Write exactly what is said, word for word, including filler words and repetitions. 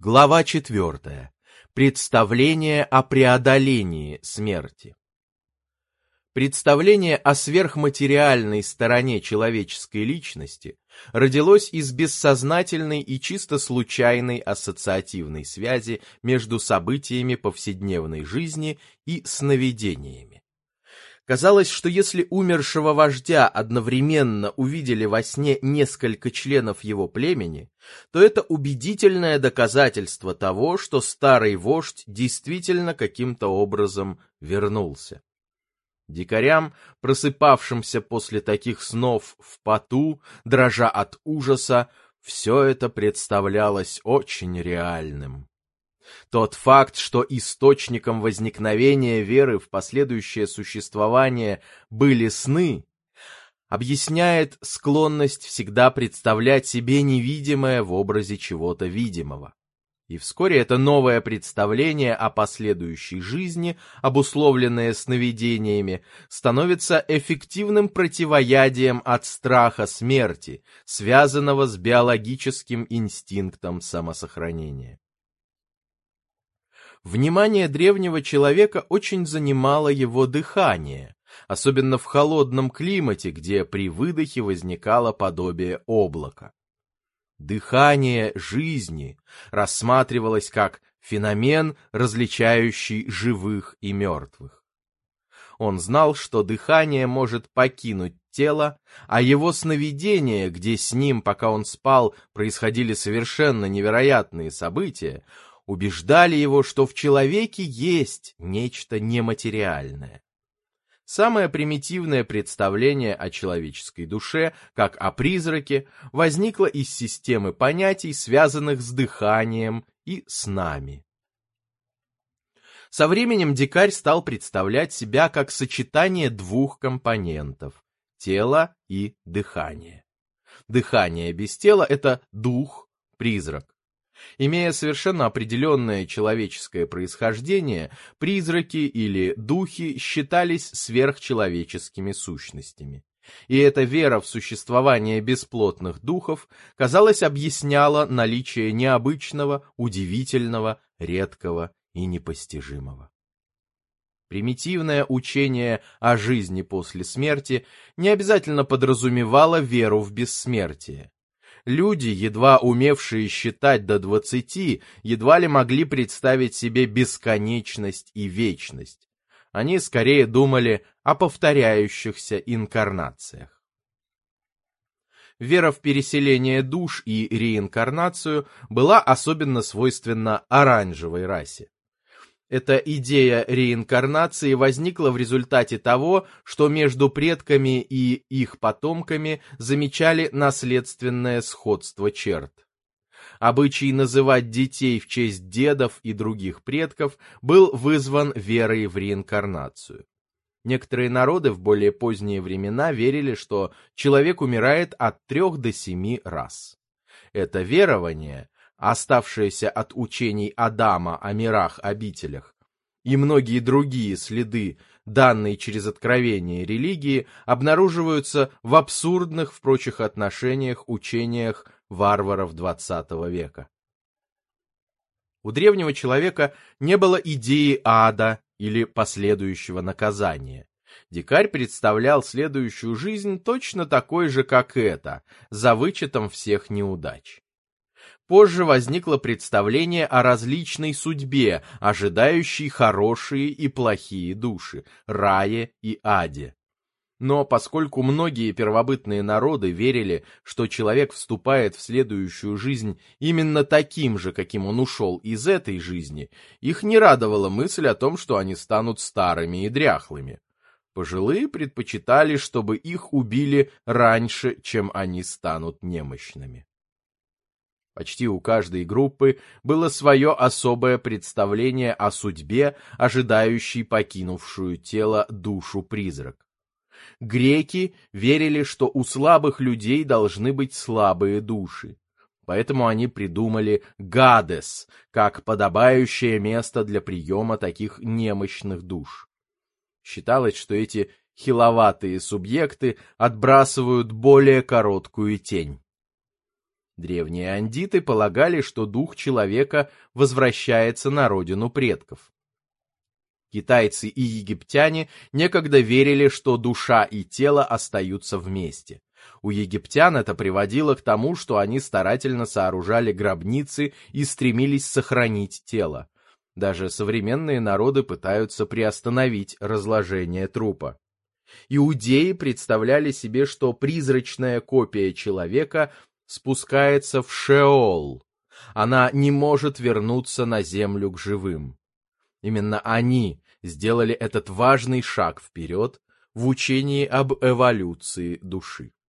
Глава четвертая. Представление о преодолении смерти. Представление о сверхматериальной стороне человеческой личности родилось из бессознательной и чисто случайной ассоциативной связи между событиями повседневной жизни и сновидениями. Казалось, что если умершего вождя одновременно увидели во сне несколько членов его племени, то это убедительное доказательство того, что старый вождь действительно каким-то образом вернулся. Дикарям, просыпавшимся после таких снов в поту, дрожа от ужаса, все это представлялось очень реальным. Тот факт, что источником возникновения веры в последующее существование были сны, объясняет склонность всегда представлять себе невидимое в образе чего-то видимого. И вскоре это новое представление о последующей жизни, обусловленное сновидениями, становится эффективным противоядием от страха смерти, связанного с биологическим инстинктом самосохранения. Внимание древнего человека очень занимало его дыхание, особенно в холодном климате, где при выдохе возникало подобие облака. Дыхание жизни рассматривалось как феномен, различающий живых и мертвых. Он знал, что дыхание может покинуть тело, а его сновидения, где с ним, пока он спал, происходили совершенно невероятные события, убеждали его, что в человеке есть нечто нематериальное. Самое примитивное представление о человеческой душе, как о призраке, возникло из системы понятий, связанных с дыханием и снами. Со временем дикарь стал представлять себя как сочетание двух компонентов – тела и дыхания. Дыхание без тела – это дух, призрак. Имея совершенно определенное человеческое происхождение, призраки или духи считались сверхчеловеческими сущностями. И эта вера в существование бесплотных духов, казалось, объясняла наличие необычного, удивительного, редкого и непостижимого. Примитивное учение о жизни после смерти не обязательно подразумевало веру в бессмертие. Люди, едва умевшие считать до двадцати, едва ли могли представить себе бесконечность и вечность. Они скорее думали о повторяющихся инкарнациях. Вера в переселение душ и реинкарнацию была особенно свойственна оранжевой расе. Эта идея реинкарнации возникла в результате того, что между предками и их потомками замечали наследственное сходство черт. Обычай называть детей в честь дедов и других предков был вызван верой в реинкарнацию. Некоторые народы в более поздние времена верили, что человек умирает от трех до семи раз. Это верование, оставшиеся от учений Адама о мирах-обителях, и многие другие следы, данные через откровение религии, обнаруживаются в абсурдных в прочих отношениях учениях варваров двадцатого века. У древнего человека не было идеи ада или последующего наказания. Дикарь представлял следующую жизнь точно такой же, как эта, за вычетом всех неудач. Позже возникло представление о различной судьбе, ожидающей хорошие и плохие души, рае и аде. Но поскольку многие первобытные народы верили, что человек вступает в следующую жизнь именно таким же, каким он ушел из этой жизни, их не радовала мысль о том, что они станут старыми и дряхлыми. Пожилые предпочитали, чтобы их убили раньше, чем они станут немощными. Почти у каждой группы было свое особое представление о судьбе, ожидающей покинувшую тело душу-призрак. Греки верили, что у слабых людей должны быть слабые души. Поэтому они придумали Гадес как подобающее место для приема таких немощных душ. Считалось, что эти хиловатые субъекты отбрасывают более короткую тень. Древние андиты полагали, что дух человека возвращается на родину предков. Китайцы и египтяне некогда верили, что душа и тело остаются вместе. У египтян это приводило к тому, что они старательно сооружали гробницы и стремились сохранить тело. Даже современные народы пытаются приостановить разложение трупа. Иудеи представляли себе, что призрачная копия человека спускается в Шеол. Она не может вернуться на землю к живым. Именно они сделали этот важный шаг вперед в учении об эволюции души.